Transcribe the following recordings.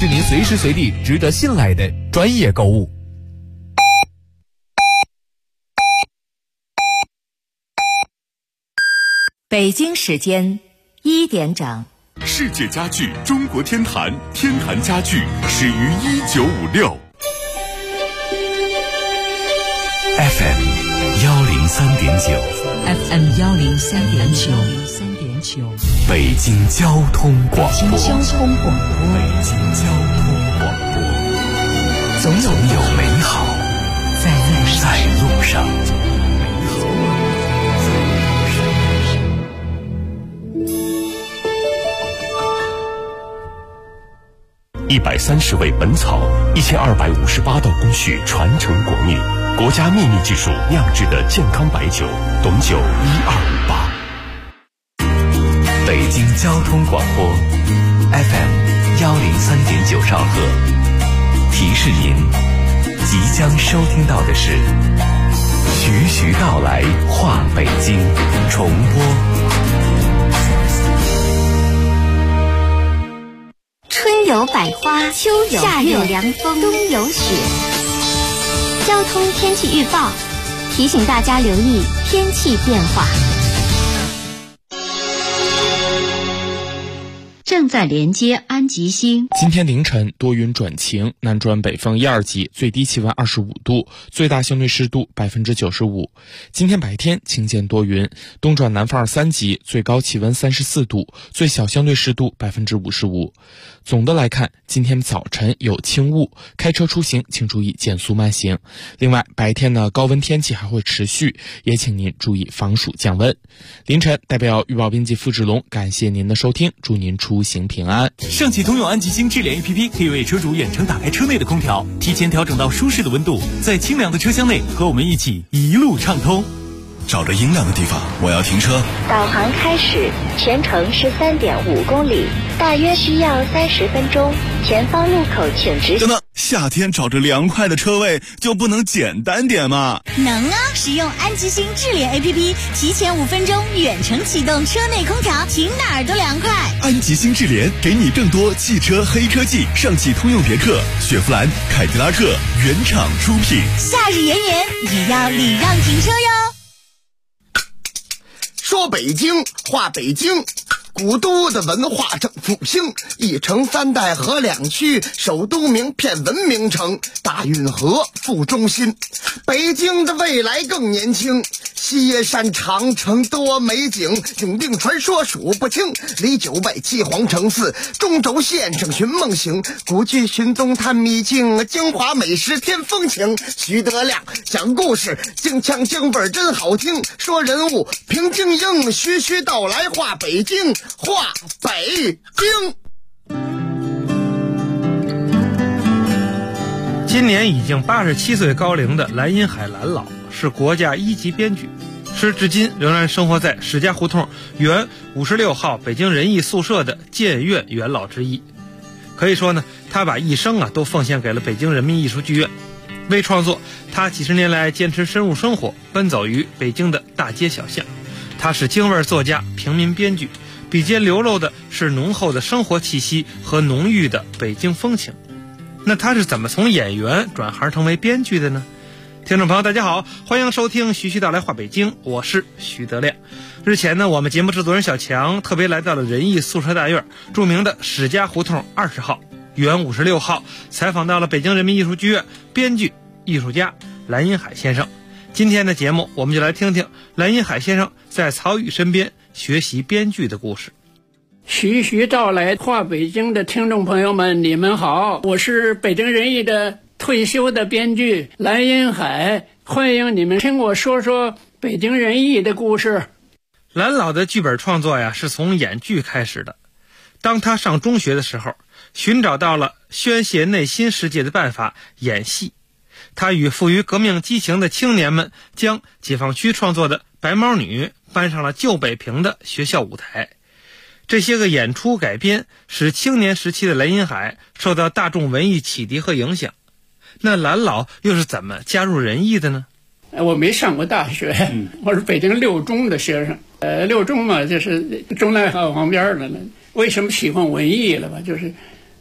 是您随时随地值得信赖的专业购物。 北京时间1点整。 世界家具中国天坛，天坛家具始于1956。 FM 103.9 FM 103.9 北京交通广播。 北京交通广播。 北京交通广播。总有美好在路上。130味本草，1258道工序传承国秘，国家秘密技术酿制的健康白酒，董酒1258。北京交通广播 FM 103.9兆赫，提示您，即将收听到的是徐徐道来话北京重播。 春有百花，秋有夏有凉风，冬有雪。交通天气预报提醒大家留意天气变化。 正在连接安吉星。 今天凌晨多云转晴，南转北风1、2级，最低气温25度，最大相对湿度95%。今天白天晴间多云，东转南风2、3级，最高气温34度，最小相对湿度55%。总的来看，今天早晨有轻雾，开车出行请注意减速慢行。另外，白天呢高温天气还会持续，也请您注意防暑降温。凌晨，代表预报编辑付志龙感谢您的收听，祝您出行平安。 上汽通用安吉星智联 APP 可以为车主远程打开车内的空调，提前调整到舒适的温度，在清凉的车厢内和我们一起一路畅通。 找着阴凉的地方，我要停车。 导航开始，全程是3.5公里，大约需要30分钟。前方路口请直行。 等等，夏天找着凉快的车位就不能简单点吗？ 能啊！使用安吉星智联 APP， 提前5分钟远程启动车内空调，停哪儿都凉快。 安吉星智联给你更多汽车黑科技，上汽通用别克、雪佛兰、凯迪拉克原厂出品。 夏日炎炎，也要礼让停车哟。 说北京话北京，古都的文化正复兴，一城3代河2区，首都名片文明城，大运河副中心。北京的未来更年轻，西山长城多美景，永定传说数不清。离9外7皇城4，中轴线上寻梦行，古剧寻踪探秘境，京华美食添风情。徐德亮讲故事，京腔京味真好听，说人物评京英，徐徐道来话北京，话北京。 今年已经87岁高龄的蓝荫海蓝老是国家1级编剧，是至今仍然生活在史家胡同原56号北京人艺宿舍的建院元老之一。可以说呢，他把一生都奉献给了北京人民艺术剧院。为创作，他几十年来坚持深入生活，奔走于北京的大街小巷。他是京味作家、平民编剧，笔尖流露的是浓厚的生活气息和浓郁的北京风情。那他是怎么从演员转行成为编剧的呢？听众朋友大家好，欢迎收听徐徐道来话北京，我是徐德亮。日前呢，我们节目制作人小强特别来到了人艺宿舍大院著名的史家胡同20号原56号，采访到了北京人民艺术剧院编剧艺术家蓝荫海先生。今天的节目我们就来听听蓝荫海先生在曹禺身边学习编剧的故事。 徐徐道来话北京的听众朋友们，你们好，我是北京人艺的退休的编剧蓝荫海，欢迎你们听我说说北京人艺的故事。 蓝老的剧本创作是从演剧开始的。当他上中学的时候，寻找到了宣泄内心世界的办法——演戏。他与富于革命激情的青年们，将解放区创作的《白毛女》搬上了旧北平的学校舞台。这些个演出改编使青年时期的蓝荫海受到大众文艺启迪和影响。那蓝老又是怎么加入人艺的呢？ 我没上过大学，我是北京六中的学生。六中嘛，就是中南海旁边的呢。为什么喜欢文艺了吧？就是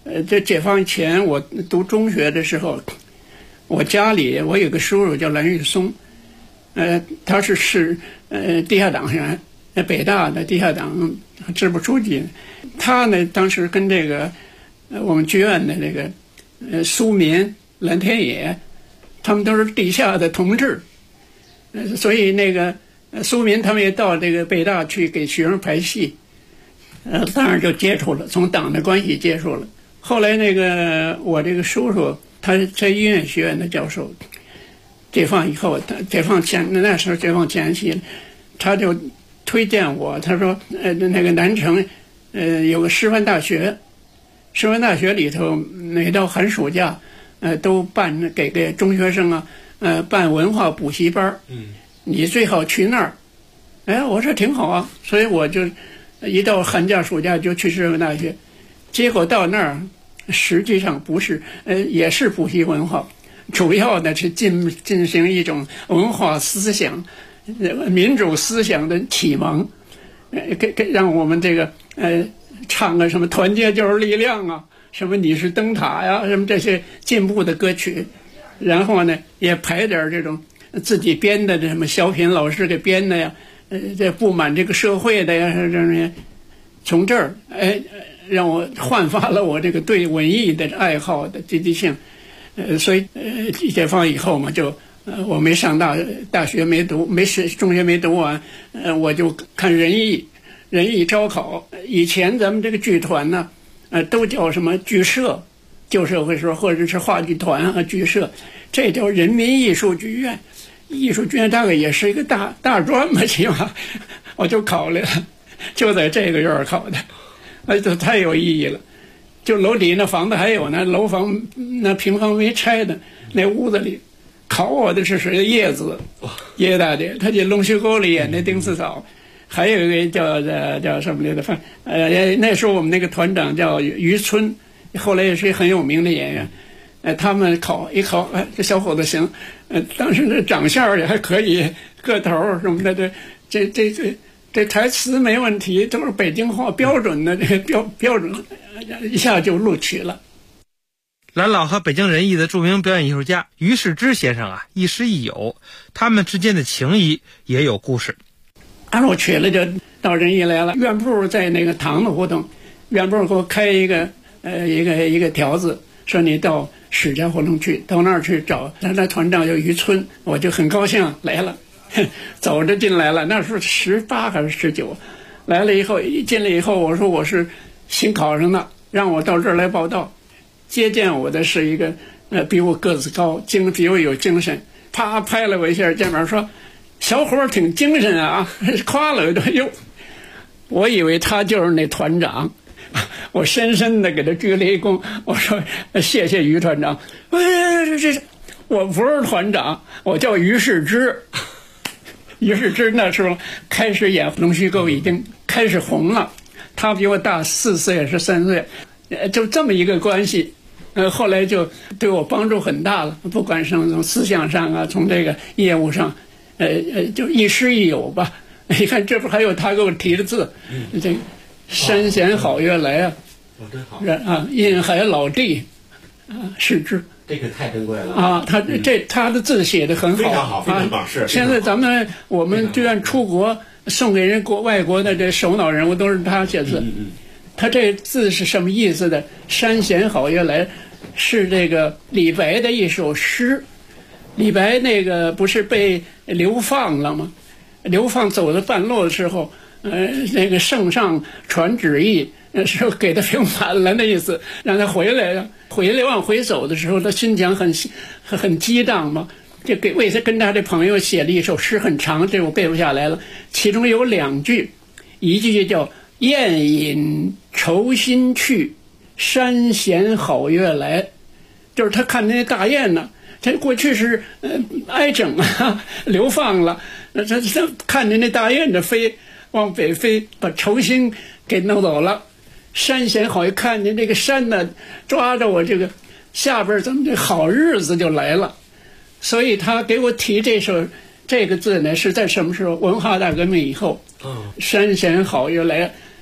这解放前我读中学的时候，我家里我有个叔叔叫蓝玉松，他是地下党员，北大的地下党支部书记。他呢当时跟这个我们剧院的这个苏民、蓝天野，他们都是地下的同志，所以那个苏民他们也到这个北大去给学生排戏，当然就接触了，从党的关系接触了。后来那个我这个叔叔他在医院学院的教授，解放以后，他解放前那时候解放前夕，他就推荐我，他说那个南城有个师范大学，师范大学里头每到寒暑假都办给中学生啊办文化补习班，你最好去那儿。哎，我说挺好啊，所以我就一到寒假暑假就去师范大学。结果到那儿实际上不是也是补习文化，主要的是进行一种文化思想民主思想的启蒙，让我们这个唱个什么团结就是力量啊，什么你是灯塔呀，什么这些进步的歌曲，然后呢也排点这种自己编的什么小品，老师给编的呀，这不满这个社会的呀，这些从这儿让我焕发了我这个对文艺的爱好的积极性，所以解放以后嘛，就我没上大学没读，中学没读完，我就看人艺招考。以前咱们这个剧团呢，都叫什么剧社，旧社会说，或者是话剧团啊剧社，这叫人民艺术剧院。艺术剧院大概也是一个大专吧，起码我就考了，就在这个院考的。这太有意义了，就楼底那房子还有呢，楼房那平房没拆的那屋子里，考我的是谁？叶子，叶大姐，她在龙须沟里演的丁四嫂，还有一个叫什么来着？那时候我们那个团长叫于春，后来也是很有名的演员。他们一考，这小伙子行，当时这长相也还可以，个头什么的，这台词没问题，都是北京话标准的，这标准一下就录取了。 蓝老和北京人艺的著名表演艺术家于世之先生啊，亦师亦友，他们之间的情谊也有故事。 我去了就到人艺来了，院部在那个唐的胡同，院部给我开一个条子，说你到史家胡同去，到那儿去找那团长叫于春，我就很高兴来了。走着进来了，那时候18还是19，来了以后一进来以后，我说我是新考上的，让我到这儿来报道。接见我的是一个比我个子高，比我有精神，啪拍了我一下肩膀说：“小伙儿挺精神啊！”夸了一顿。哟，我以为他就是那团长，我深深的给他鞠了一躬，我说：“谢谢于团长。”我不是团长，我叫于世之。于世之那时候开始演龙须沟，已经开始红了，他比我大4岁还是3岁，就这么一个关系。后来就对我帮助很大了，不管是从思想上啊，从这个业务上，就亦师亦友吧。你看这不还有他给我提的字，这山贤好月来啊， 真好啊，印海老弟啊，世之。 这个太珍贵了啊！他的字写得很好， 非常好，非常棒。是现在我们剧院出国送给人外国的这首脑人物都是他写字。他这字是什么意思的？山贤好月来是这个李白的一首诗。李白那个不是被流放了吗？流放走到半路的时候，那个圣上传旨意，是给他平反了的意思，让他回来了。往回走的时候，他心情很激荡嘛，就为他跟他的朋友写了一首诗，很长，这我背不下来了。其中有2句，一句叫“宴饮酬新去，山贤好月来”，就是他看那大雁呢，他过去是挨整啊，流放了，他看见那大雁的飞往北飞，把酬新给弄走了。山贤好，一看见这个山呢，抓着我这个下边，怎么这好日子就来了？所以他给我提这个字呢，是在什么时候？文化大革命以后。山贤好月来，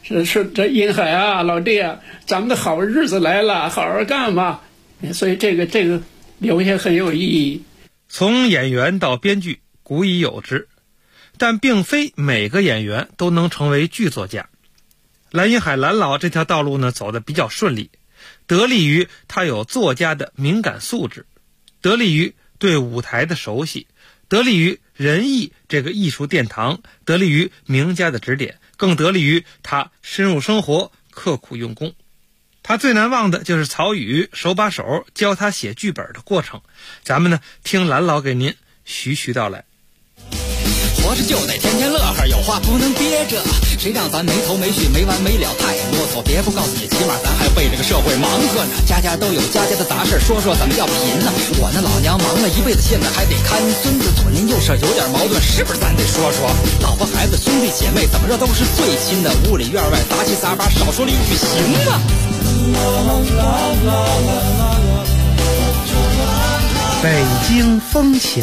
说这殷海啊，老弟啊，咱们的好日子来了，好好干吧。所以这个留下很有意义。 从演员到编剧，古已有之，但并非每个演员都能成为剧作家。蓝荫海蓝老这条道路呢，走得比较顺利，得力于他有作家的敏感素质，得力于对舞台的熟悉，得力于仁义这个艺术殿堂，得力于名家的指点，更得力于他深入生活，刻苦用功。他最难忘的就是曹禺手把手教他写剧本的过程。咱们呢，听蓝老给您徐徐道来。 活着就得天天乐呵，有话不能憋着，谁让咱没头没绪没完没了太啰嗦。别不告诉你，起码咱还为这个社会忙活呢。家家都有家家的杂事，说说怎么叫贫呢？我那老娘忙了一辈子，现在还得看孙子，左邻右舍有点矛盾，是不是咱得说说？老婆孩子兄弟姐妹怎么着都是最亲的，屋里院外杂七杂八，少说了一句行吗？ 北京风情。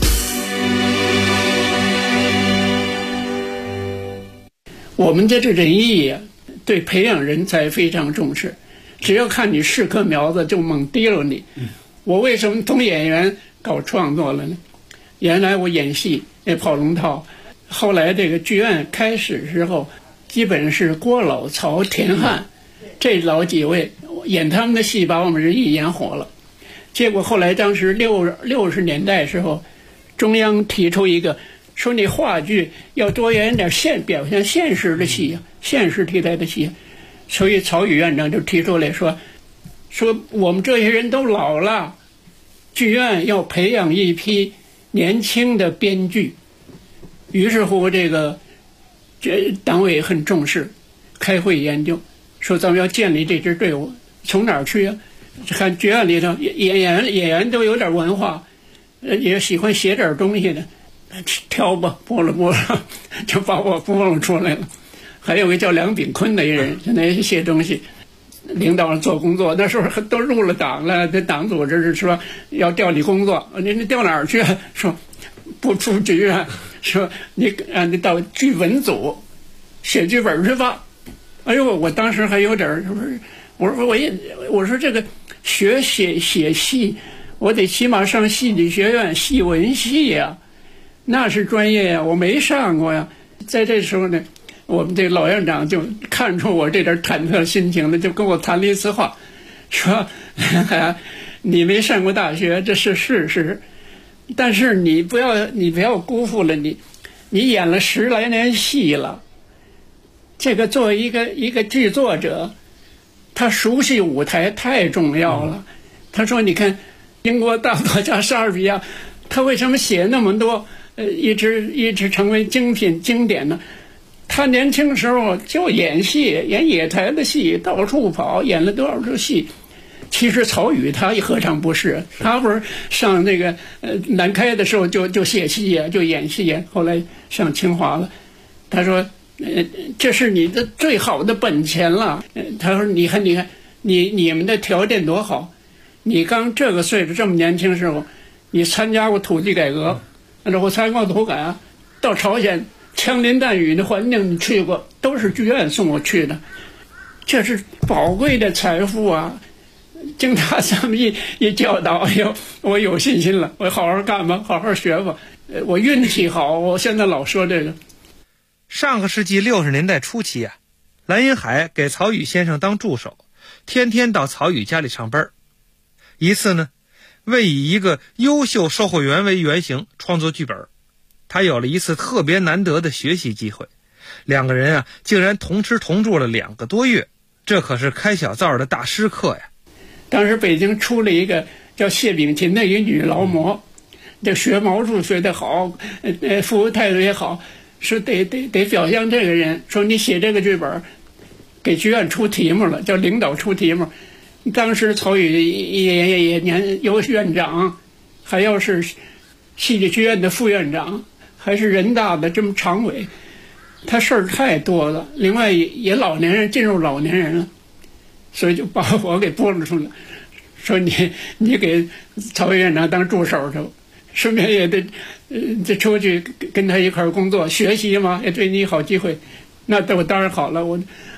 我们这仁义啊，对培养人才非常重视，只要看你是棵苗子就猛提溜你。我为什么从演员搞创作了呢？原来我演戏也跑龙套，后来这个剧院开始的时候，基本是郭老、曹、田汉这老几位演他们的戏，把我们仁义演火了。结果后来当时60年代时候，中央提出一个，说你话剧要多演点表现现实的戏，现实题材的戏。所以曹禺院长就提出来说我们这些人都老了，剧院要培养一批年轻的编剧。于是乎这党委很重视，开会研究，说咱们要建立这支队伍。从哪儿去啊？看剧院里头演员都有点文化，也喜欢写点东西的，挑吧，拨了就把我拨了出来了。还有个叫梁炳坤的一人，现在也写东西，领导做工作，那时候都入了党了，这党组织是说要调你工作，你调哪儿去？说不出剧院，说你到剧文组写剧本去吧。哎呦，我当时还有点我说这个写戏，我得起码上戏剧学院戏文系呀，那是专业呀，我没上过呀。在这时候呢，我们这老院长就看出我这点忐忑心情了，就跟我谈了一次话，说你没上过大学，这是事实，但是你不要辜负了你演了10来年戏了。这个作为一个剧作者，他熟悉舞台太重要了。他说你看英国大作家莎士比亚，他为什么写那么多一直成为精品经典呢？他年轻时候就演戏，演野台的戏，到处跑，演了多少出戏。其实曹禺他何尝不是？他不是上那个南开的时候就写戏呀，就演戏呀，后来上清华了。他说这是你的最好的本钱了。他说你看你们的条件多好，你刚这个岁数这么年轻时候，你参加过土地改革，我参加过土改啊，到朝鲜枪林弹雨的环境你去过，都是剧院送我去的，这是宝贵的财富啊。经他这么一教导，哎呦，我有信心了，我好好干吧，好好学吧。我运气好，我现在老说这个。 上个世纪60年代初期啊，蓝荫海给曹禺先生当助手，天天到曹禺家里上班。一次呢，为以一个优秀售货员为原型创作剧本，他有了一次特别难得的学习机会。两个人啊，竟然同吃同住了2个多月，这可是开小灶的大师课呀。 当时北京出了一个叫谢炳琴的一个女劳模，这学毛术学得好，服务态度也好，说得表扬这个人，说你写这个剧本给剧院出题目了，叫领导出题目。当时曹禺也有院长，还要是戏剧学院的副院长，还是人大的这么常委，他事儿太多了。另外也老年人，进入老年人了，所以就把我给拨了出来，说你给曹院长当助手去，顺便也得出去跟他一块儿工作学习嘛，也对你好机会。那我当然好了，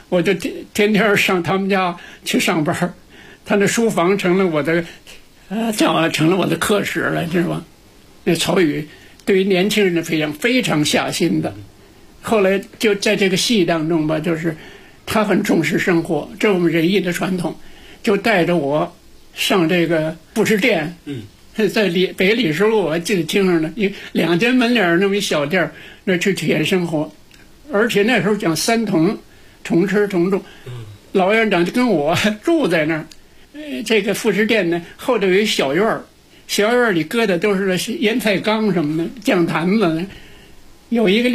我就天天上他们家去上班，他那书房成了我的成了我的课室了，知道吗？那曹禺对于年轻人的培养非常下心的。后来就在这个戏当中吧，就是他很重视生活，这是我们仁义的传统，就带着我上这个副食店，在北礼士路，我还记得清楚呢，2间门脸那么一小店，那去体验生活。而且那时候讲3同，同吃同住，老院长就跟我住在那儿。这个副食店呢，后头有一小院儿，小院里搁的都是腌菜缸什么的，酱坛子呢。有一个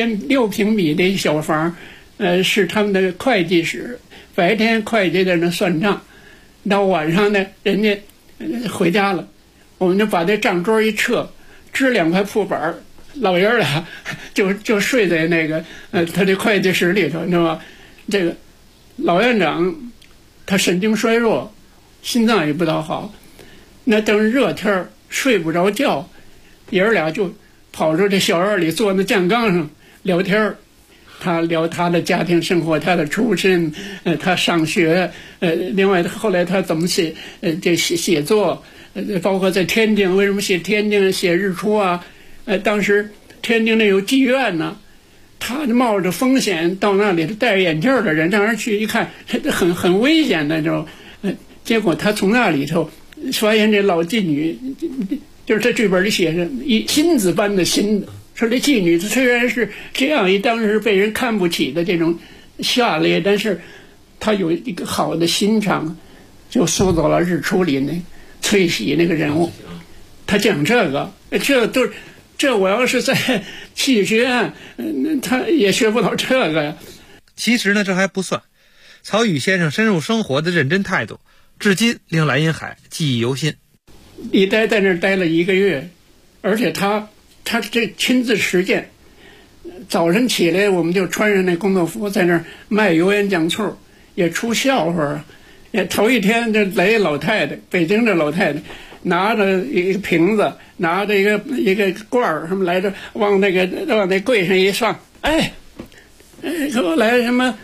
6平米的小房，是他们的会计室。白天会计在那算账，到晚上呢，人家回家了，我们就把这账桌一撤，支2块铺板，老爷俩就睡在那个他的会计室里头，你知道吧？这个老院长他神经衰弱，心脏也不大好，那等热天睡不着觉，爷儿俩就跑出这小院里坐那酱缸上聊天，他聊他的家庭生活，他的出身，他上学，另外后来他怎么写写作，包括在天津为什么写天津写日出啊，当时天津那有妓院呢，他冒着风险到那里戴眼镜的人，让人去一看，很危险的，就结果他从那里头发现这老妓女。就是这剧本里写着一金子般的心，说这妓女虽然是这样当时被人看不起的这种下劣，但是她有一个好的心肠，就塑造了日出里那翠喜那个人物。他讲这个，这我要是在戏剧学院，他也学不到这个呀。 其实呢，这还不算，曹禺先生深入生活的认真态度，至今令蓝荫海记忆犹新。 一待在那儿待了1个月，而且他这亲自实践。早晨起来，我们就穿上那工作服，在那儿卖油盐酱醋，也出笑话。也头一天就来一老太太，北京的老太太，拿着一个瓶子，拿着一个罐儿，什么来着，往那柜上一上，给我来什么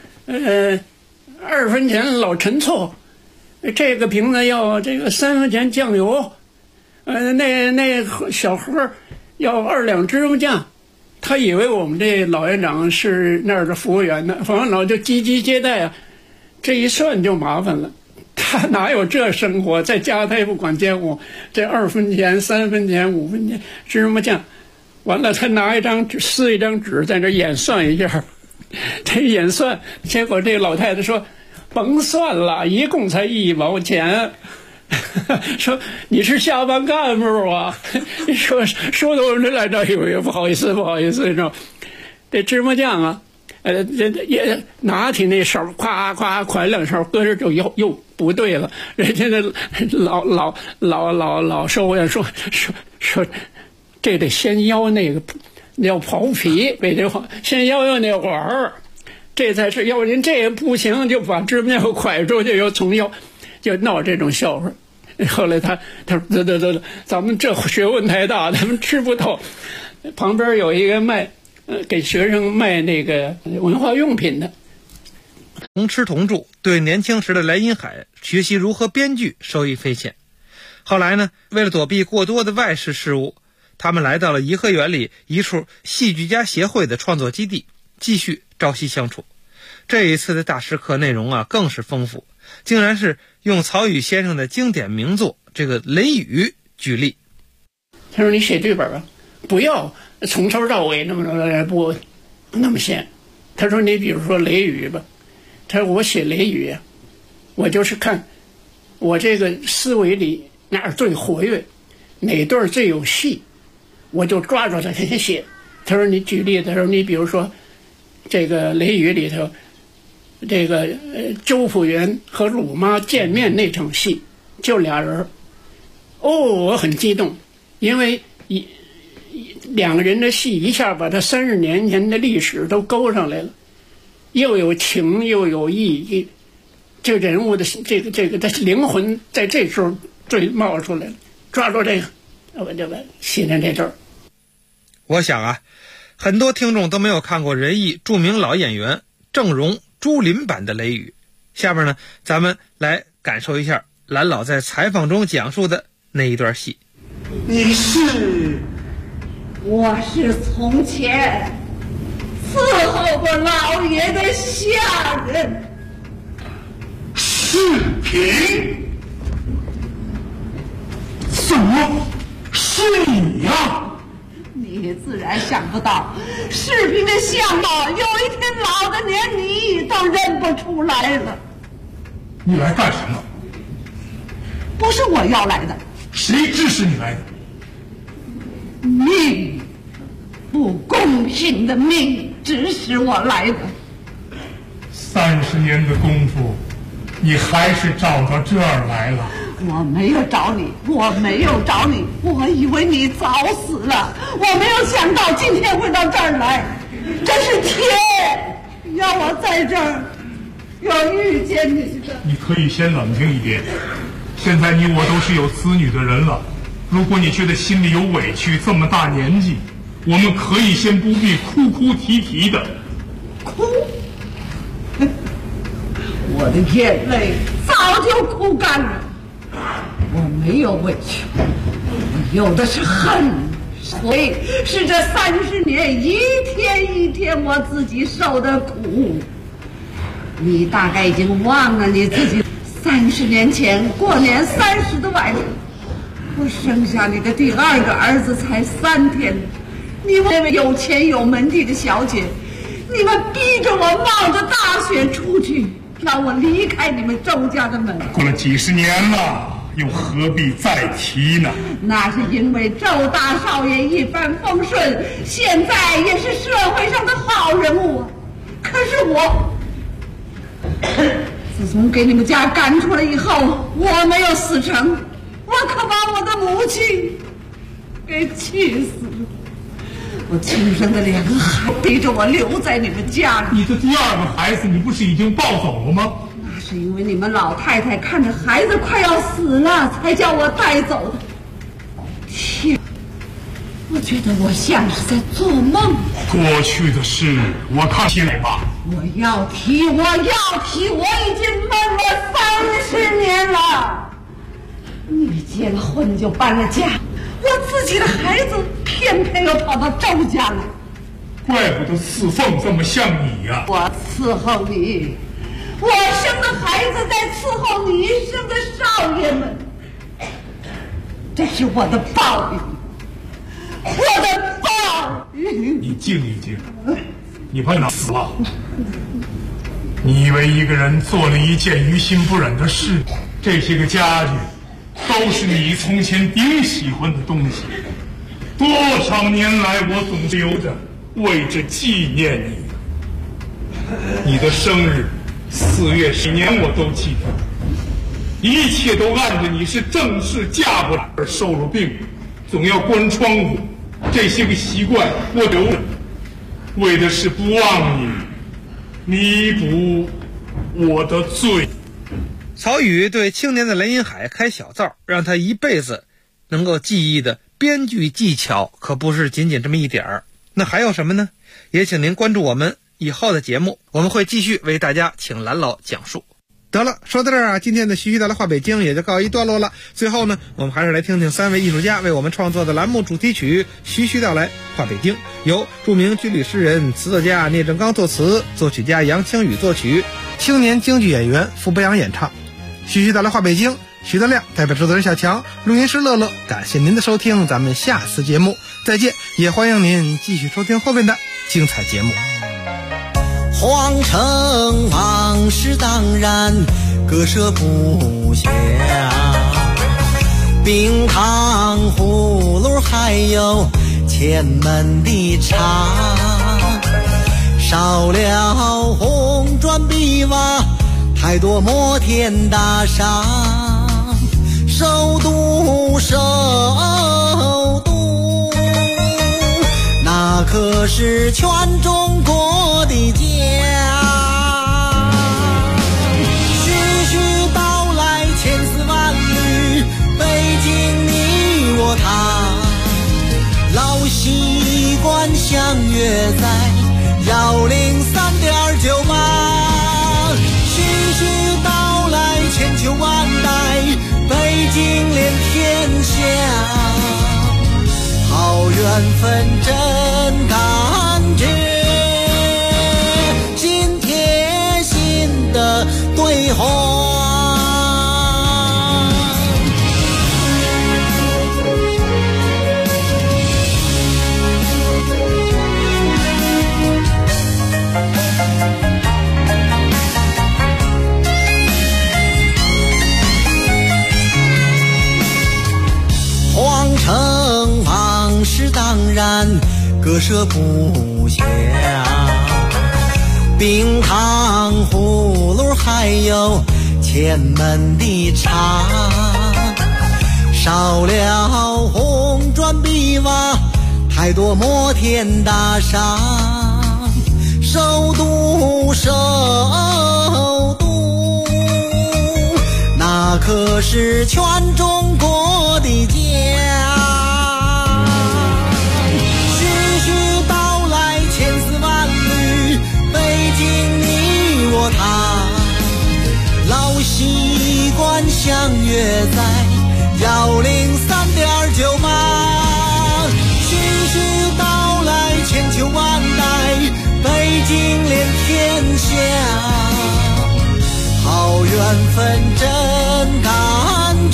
2分钱老陈醋，这个瓶子要这个3分钱酱油。那小盒要2两芝麻酱，他以为我们这老院长是那儿的服务员呢，服务员老就积极接待啊，这一算就麻烦了，他哪有这生活？在家他也不管家务，这2分钱、3分钱、5分钱芝麻酱，完了他拿撕一张纸在这演算一下，这演算，结果这老太太说甭算了，一共才1毛钱。说你是下班干部啊？说的我们这来着，有不好意思，你知道，这芝麻酱啊，也拿起那勺，夸夸㧟2勺，搁这就又不对了。人家那老收呀，说这得先要那个要刨皮，北京话先要那碗儿，这才是要您这不行，就把芝麻酱㧟出去，又从腰。就闹这种笑话。后来他说得，咱们这学问太大，咱们吃不透。旁边有一个给学生卖那个文化用品的。 同吃同住，对年轻时的蓝荫海学习如何编剧受益匪浅。后来呢，为了躲避过多的外事事务，他们来到了颐和园里一处戏剧家协会的创作基地，继续朝夕相处。这一次的大师课内容更是丰富，竟然是用曹禺先生的经典名作这个《雷雨》举例。 他说你写剧本不要从头到尾那么写。他说你比如说《雷雨》吧，他说我写《雷雨》我就是看我这个思维里哪儿最活跃，哪段最有戏，我就抓住它先写。他说你举例，他说你比如说这个《雷雨》里头，这个周朴园和鲁妈见面那场戏，就俩人。我很激动，因为两个人的戏一下把他30年前的历史都勾上来了，又有情又有义，这人物的这个的灵魂在这时候最冒出来了，抓住这个，我就写在这儿。 我想很多听众都没有看过仁义著名老演员郑荣竹林般的雷雨。下面呢，咱们来感受一下蓝老在采访中讲述的那一段戏。 我是从前伺候过老爷的下人。 世平，怎么是你呀？ 你自然想不到，世平的相貌有一天老的连你都认不出来了。 你来干什么？ 不是我要来的。 谁指使你来的？ 命，不公平的命指使我来的。 30年的功夫，你还是找到这儿来了。 我没有找你，我以为你早死了，我没有想到今天会到这儿来，这是天要我在这儿要遇见你的。 你可以先冷静一点，现在你我都是有子女的人了，如果你觉得心里有委屈，这么大年纪，我们可以先不必哭哭啼啼的。 哭？我的眼泪早就哭干了。我没有委屈，我有的是恨，所以是这30年一天一天我自己受的苦。你大概已经忘了你自己30年前过年30的晚上，我生下你的第2个儿子才3天，你们有钱有门第的小姐，你们逼着我冒着大雪出去，让我离开你们周家的门。 过了几十年了，又何必再提呢？ 那是因为周大少爷一帆风顺，现在也是社会上的好人物。可是我自从给你们家赶出来以后，我没有死成，我可把我的母亲给气死了。我亲生的2个孩子逼着我留在你们家里。 你的第2个孩子，你不是已经抱走了吗？ 那是因为你们老太太看着孩子快要死了，才叫我带走的。天，我觉得我像是在做梦。 过去的事我看起来吧。 我要提，我已经闷了30年了。你结了婚就搬了家，我自己的孩子偏偏又跑到周家来。 怪不得四凤这么像你呀！ 我伺候你，我生的孩子在伺候你生的少爷们，这是我的报应，我的报应。 你静一静，你怕死了？你以为一个人做了一件于心不忍的事，这些个家具都是你从前顶喜欢的东西，多少年来我总是留着，为着纪念你。你的生日4月10年我都记得，一切都按着你是正式嫁过来而受了病，总要关窗户，这些个习惯我留着，为的是不忘你，弥补我的罪。 曹禺对青年的雷音海开小灶，让他一辈子能够记忆的编剧技巧可不是仅仅这么一点儿。那还有什么呢？也请您关注我们以后的节目，我们会继续为大家请蓝老讲述。得了，说到这儿啊，今天的徐徐道来话北京也就告一段落了。最后呢，我们还是来听听3位艺术家为我们创作的栏目主题曲《徐徐道来话北京》，由著名军旅诗人、词作家聂正刚作词，作曲家杨清宇作曲，青年京剧演员傅博洋演唱。徐徐道来话北京，徐德亮代表制作人小强，录音师乐乐，感谢您的收听，咱们下次节目再见，也欢迎您继续收听后面的精彩节目。 皇城往事当然割舍不下，冰糖葫芦还有前门的茶，少了红砖碧瓦，太多摩天大厦，首都那可是全中国的家。徐徐道来千丝万缕，北京你我他，老习惯相约在103.98。 下，好缘分真感觉，心贴心的对话。皇城往事当然割舍不下，冰糖葫芦还有前门的茶，少了红砖碧瓦，太多摩天大厦，首都那可是全中国的家。徐徐道来千丝万缕，北京你我他，老习惯相约在103.9吧。徐徐道来千秋万代，北京连天下，好缘分真感觉，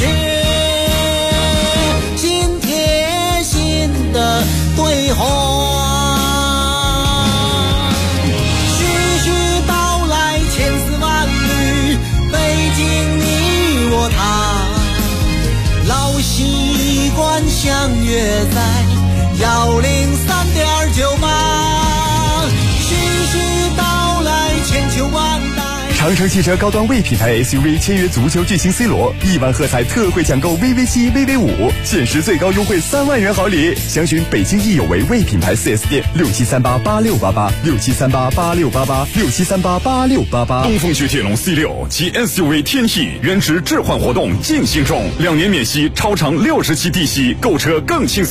心贴心的对话。徐徐道来千丝万缕，北京你我他，老习惯相约在103.9吧。徐徐道来千秋万代。 长城汽车高端 V 品牌 SUV 签约足球巨星 C 罗，1万喝彩特惠抢购 VV7、VV5，限时最高优惠3万元好礼。详询北京易有为 V 品牌 4S 店，67388688，67388688，67388688。 东风雪铁龙 C6 及 SUV 天翼原值置换活动进行中，2年免息，超长60期低息，购车更轻松。